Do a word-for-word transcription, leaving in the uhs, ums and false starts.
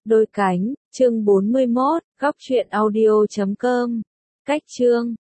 Đôi cánh, chương bốn mươi mốt, góc truyện audio chấm com. Cách chương